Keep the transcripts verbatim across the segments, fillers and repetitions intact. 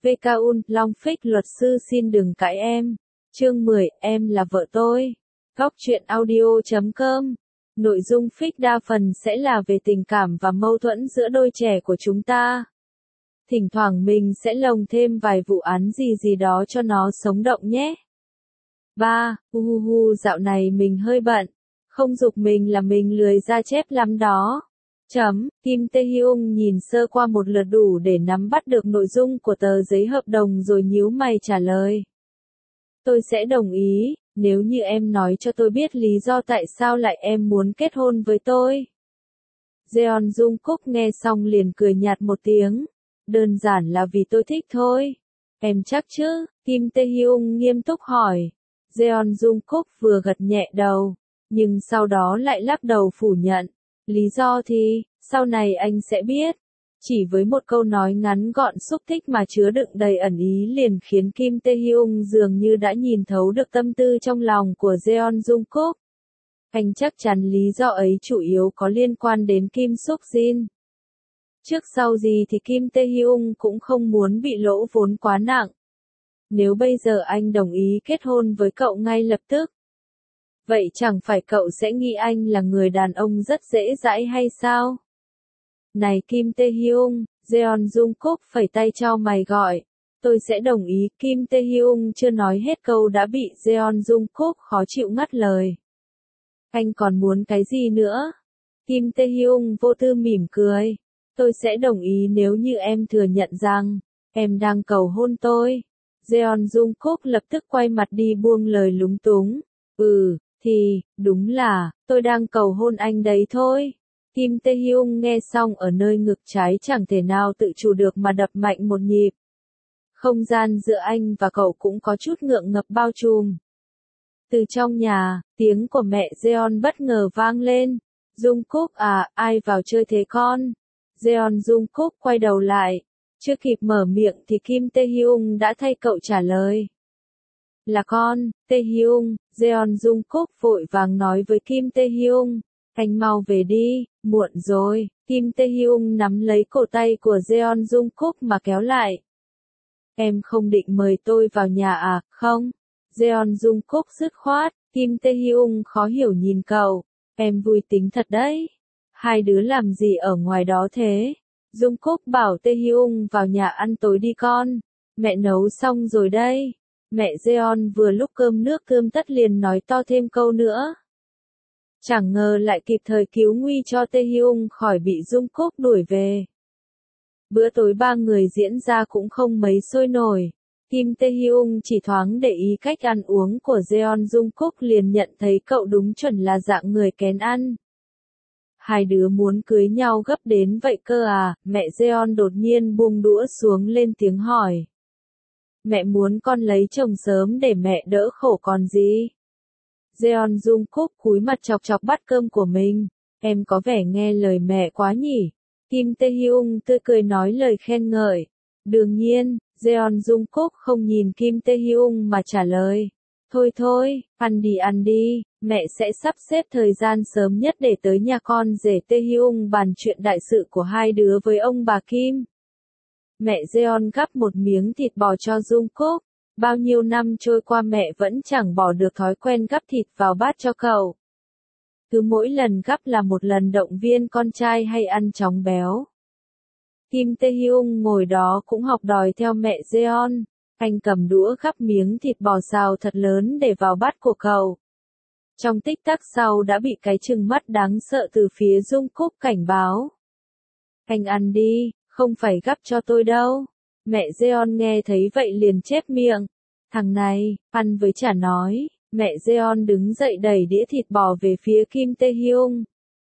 vê ca un, Long Phích luật sư xin đừng cãi em. Chương mười, em là vợ tôi. Góc truyện audio chấm com. Nội dung fic đa phần sẽ là về tình cảm và mâu thuẫn giữa đôi trẻ của chúng ta. Thỉnh thoảng mình sẽ lồng thêm vài vụ án gì gì đó cho nó sống động nhé. ba. Uhuhu dạo này mình hơi bận. Không giục mình là mình lười ra chép lắm đó. Chấm, Kim Tae-hyung nhìn sơ qua một lượt đủ để nắm bắt được nội dung của tờ giấy hợp đồng rồi nhíu mày trả lời. Tôi sẽ đồng ý, nếu như em nói cho tôi biết lý do tại sao lại em muốn kết hôn với tôi. Jeon Jungkook nghe xong liền cười nhạt một tiếng. Đơn giản là vì tôi thích thôi. Em chắc chứ? Kim Tae-hyung nghiêm túc hỏi. Jeon Jungkook vừa gật nhẹ đầu, nhưng sau đó lại lắc đầu phủ nhận. Lý do thì, sau này anh sẽ biết. Chỉ với một câu nói ngắn gọn xúc tích mà chứa đựng đầy ẩn ý liền khiến Kim Tae-hyung dường như đã nhìn thấu được tâm tư trong lòng của Jeon Jungkook. Anh chắc chắn lý do ấy chủ yếu có liên quan đến Kim Suk Jin. Trước sau gì thì Kim Tae-hyung cũng không muốn bị lỗ vốn quá nặng. Nếu bây giờ anh đồng ý kết hôn với cậu ngay lập tức, vậy chẳng phải cậu sẽ nghĩ anh là người đàn ông rất dễ dãi hay sao? Này Kim Tae-hyung, Jeon Jungkook phẩy tay cho mày gọi. Tôi sẽ đồng ý. Kim Tae-hyung chưa nói hết câu đã bị Jeon Jungkook khó chịu ngắt lời. Anh còn muốn cái gì nữa? Kim Tae-hyung vô tư mỉm cười. Tôi sẽ đồng ý nếu như em thừa nhận rằng em đang cầu hôn tôi. Jeon Jungkook lập tức quay mặt đi buông lời lúng túng. Ừ, thì, đúng là, tôi đang cầu hôn anh đấy thôi. Kim Tae-hyung nghe xong ở nơi ngực trái chẳng thể nào tự chủ được mà đập mạnh một nhịp. Không gian giữa anh và cậu cũng có chút ngượng ngập bao trùm. Từ trong nhà, tiếng của mẹ Jeon bất ngờ vang lên. Jungkook à, ai vào chơi thế con? Jeon Jungkook quay đầu lại. Chưa kịp mở miệng thì Kim Tae-hyung đã thay cậu trả lời. Là con, Tae-hyung. Jeon Jungkook vội vàng nói với Kim Tae-hyung. Anh mau về đi, muộn rồi. Kim Tae-hyung nắm lấy cổ tay của Jeon Jungkook mà kéo lại. Em không định mời tôi vào nhà à, không? Jeon Jungkook dứt khoát. Kim Tae-hyung khó hiểu nhìn cậu. Em vui tính thật đấy. Hai đứa làm gì ở ngoài đó thế? Jungkook bảo Tae-hyung vào nhà ăn tối đi con. Mẹ nấu xong rồi đây. Mẹ Jeon vừa lúc cơm nước cơm tất liền nói to thêm câu nữa. Chẳng ngờ lại kịp thời cứu nguy cho Tae-hyung khỏi bị Jungkook đuổi về. Bữa tối ba người diễn ra cũng không mấy sôi nổi. Kim Tae-hyung chỉ thoáng để ý cách ăn uống của Jeon Jungkook liền nhận thấy cậu đúng chuẩn là dạng người kén ăn. Hai đứa muốn cưới nhau gấp đến vậy cơ à? Mẹ Jeon đột nhiên buông đũa xuống lên tiếng hỏi. Mẹ muốn con lấy chồng sớm để mẹ đỡ khổ còn gì? Jeon Jungkook cúi mặt chọc chọc bát cơm của mình. Em có vẻ nghe lời mẹ quá nhỉ? Kim Tae-hyung tươi cười nói lời khen ngợi. Đương nhiên, Jeon Jungkook không nhìn Kim Tae-hyung mà trả lời. Thôi thôi, ăn đi ăn đi, mẹ sẽ sắp xếp thời gian sớm nhất để tới nhà con rể Tae-hyung bàn chuyện đại sự của hai đứa với ông bà Kim. Mẹ Jeon gắp một miếng thịt bò cho Jungkook. Bao nhiêu năm trôi qua mẹ vẫn chẳng bỏ được thói quen gắp thịt vào bát cho cậu. Cứ mỗi lần gắp là một lần động viên con trai hay ăn chóng béo. Kim Tae-hyung ngồi đó cũng học đòi theo mẹ Jeon. Anh cầm đũa gắp miếng thịt bò xào thật lớn để vào bát của cậu. Trong tích tắc sau đã bị cái trừng mắt đáng sợ từ phía Jungkook cảnh báo. Anh ăn đi, không phải gắp cho tôi đâu. Mẹ Jeon nghe thấy vậy liền chép miệng. Thằng này, ăn với chả nói. Mẹ Jeon đứng dậy đẩy đĩa thịt bò về phía Kim Tae-hyung.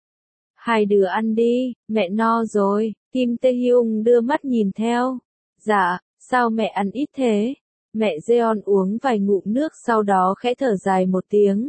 Hai đứa ăn đi, mẹ no rồi. Kim Tae-hyung đưa mắt nhìn theo. Dạ, sao mẹ ăn ít thế? Mẹ Jeon uống vài ngụm nước sau đó khẽ thở dài một tiếng.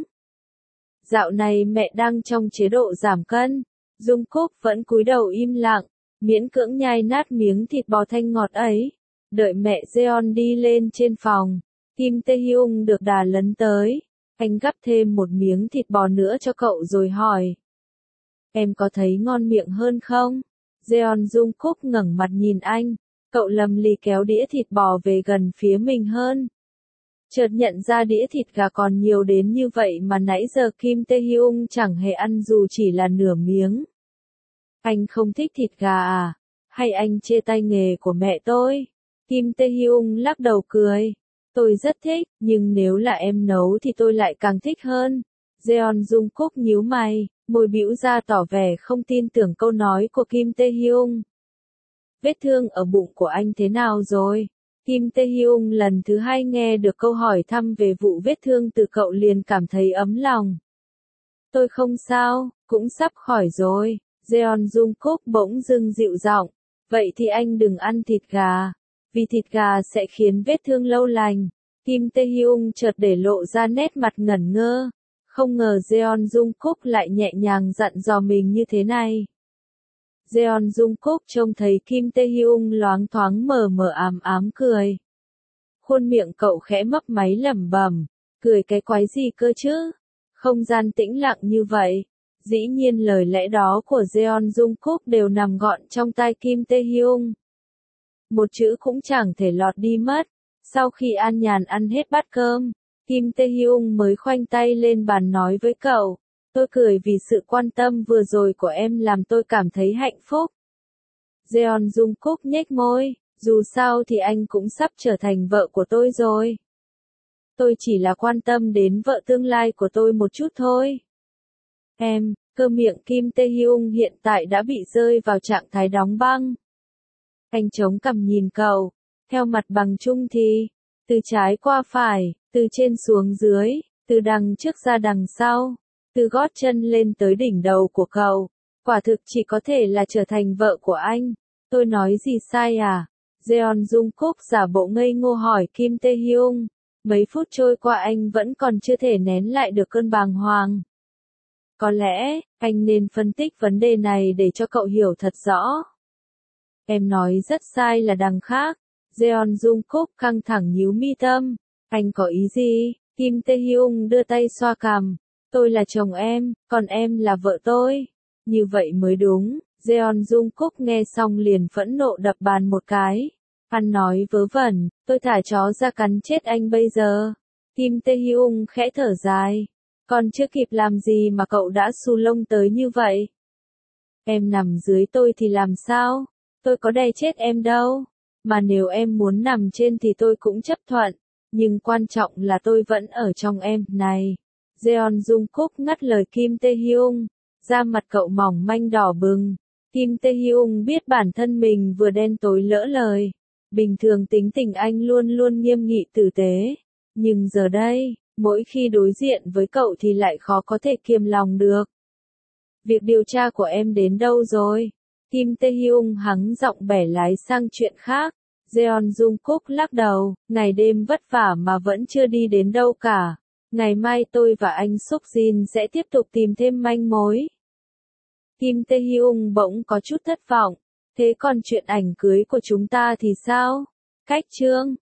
Dạo này mẹ đang trong chế độ giảm cân. Jungkook vẫn cúi đầu im lặng, miễn cưỡng nhai nát miếng thịt bò thanh ngọt ấy. Đợi mẹ Jeon đi lên trên phòng, Kim Tae-hyung được đà lấn tới. Anh gắp thêm một miếng thịt bò nữa cho cậu rồi hỏi. Em có thấy ngon miệng hơn không? Jeon Jungkook ngẩng mặt nhìn anh. Cậu lầm lì kéo đĩa thịt bò về gần phía mình hơn. Chợt nhận ra đĩa thịt gà còn nhiều đến như vậy mà nãy giờ Kim Tae-hyung chẳng hề ăn dù chỉ là nửa miếng. Anh không thích thịt gà à? Hay anh chê tay nghề của mẹ tôi? Kim Tae-hyung lắc đầu cười. Tôi rất thích, nhưng nếu là em nấu thì tôi lại càng thích hơn. Jeon Jungkook nhíu mày, môi bĩu ra tỏ vẻ không tin tưởng câu nói của Kim Tae-hyung. Vết thương ở bụng của anh thế nào rồi? Kim Tae-hyung lần thứ hai nghe được câu hỏi thăm về vụ vết thương từ cậu liền cảm thấy ấm lòng. Tôi không sao, cũng sắp khỏi rồi. Jeon Jungkook bỗng dưng dịu giọng. Vậy thì anh đừng ăn thịt gà. Vì thịt gà sẽ khiến vết thương lâu lành. Kim Tae-hyung chợt để lộ ra nét mặt ngẩn ngơ. Không ngờ Jeon Jungkook lại nhẹ nhàng dặn dò mình như thế này. Jeon Jungkook trông thấy Kim Tae-hyung loáng thoáng mờ mờ ám ám cười. Khuôn miệng cậu khẽ mấp máy lẩm bẩm, cười cái quái gì cơ chứ? Không gian tĩnh lặng như vậy. Dĩ nhiên lời lẽ đó của Jeon Jungkook đều nằm gọn trong tai Kim Tae-hyung. Một chữ cũng chẳng thể lọt đi mất. Sau khi an nhàn ăn hết bát cơm, Kim Tae-hyung mới khoanh tay lên bàn nói với cậu. Tôi cười vì sự quan tâm vừa rồi của em làm tôi cảm thấy hạnh phúc. Jeon Jungkook nhếch môi, dù sao thì anh cũng sắp trở thành vợ của tôi rồi. Tôi chỉ là quan tâm đến vợ tương lai của tôi một chút thôi. Em, cơ miệng Kim Tae-hyung hiện tại đã bị rơi vào trạng thái đóng băng. Anh chống cằm nhìn cậu, theo mặt bằng chung thì, từ trái qua phải, từ trên xuống dưới, từ đằng trước ra đằng sau. Từ gót chân lên tới đỉnh đầu của cậu, quả thực chỉ có thể là trở thành vợ của anh. Tôi nói gì sai à? Jeon Jungkook giả bộ ngây ngô hỏi Kim Tae-hyung. Mấy phút trôi qua anh vẫn còn chưa thể nén lại được cơn bàng hoàng. Có lẽ, anh nên phân tích vấn đề này để cho cậu hiểu thật rõ. Em nói rất sai là đằng khác. Jeon Jungkook căng thẳng nhíu mi tâm. Anh có ý gì? Kim Tae-hyung đưa tay xoa cằm. Tôi là chồng em, còn em là vợ tôi. Như vậy mới đúng. Jeon Jungkook nghe xong liền phẫn nộ đập bàn một cái. Ăn nói vớ vẩn, tôi thả chó ra cắn chết anh bây giờ. Kim Tae-hyung khẽ thở dài. Còn chưa kịp làm gì mà cậu đã xù lông tới như vậy. Em nằm dưới tôi thì làm sao? Tôi có đè chết em đâu. Mà nếu em muốn nằm trên thì tôi cũng chấp thuận. Nhưng quan trọng là tôi vẫn ở trong em, này. Jeon Jungkook ngắt lời Kim Tae-hyung. Da mặt cậu mỏng manh đỏ bừng. Kim Tae-hyung biết bản thân mình vừa đen tối lỡ lời. Bình thường tính tình anh luôn luôn nghiêm nghị tử tế. Nhưng giờ đây, mỗi khi đối diện với cậu thì lại khó có thể kiềm lòng được. Việc điều tra của em đến đâu rồi? Kim Tae-hyung hắng giọng bẻ lái sang chuyện khác. Jeon Jungkook lắc đầu, ngày đêm vất vả mà vẫn chưa đi đến đâu cả. Ngày mai tôi và anh Suk Jin sẽ tiếp tục tìm thêm manh mối. Kim Tae-hyung bỗng có chút thất vọng. Thế còn chuyện ảnh cưới của chúng ta thì sao? Cách chương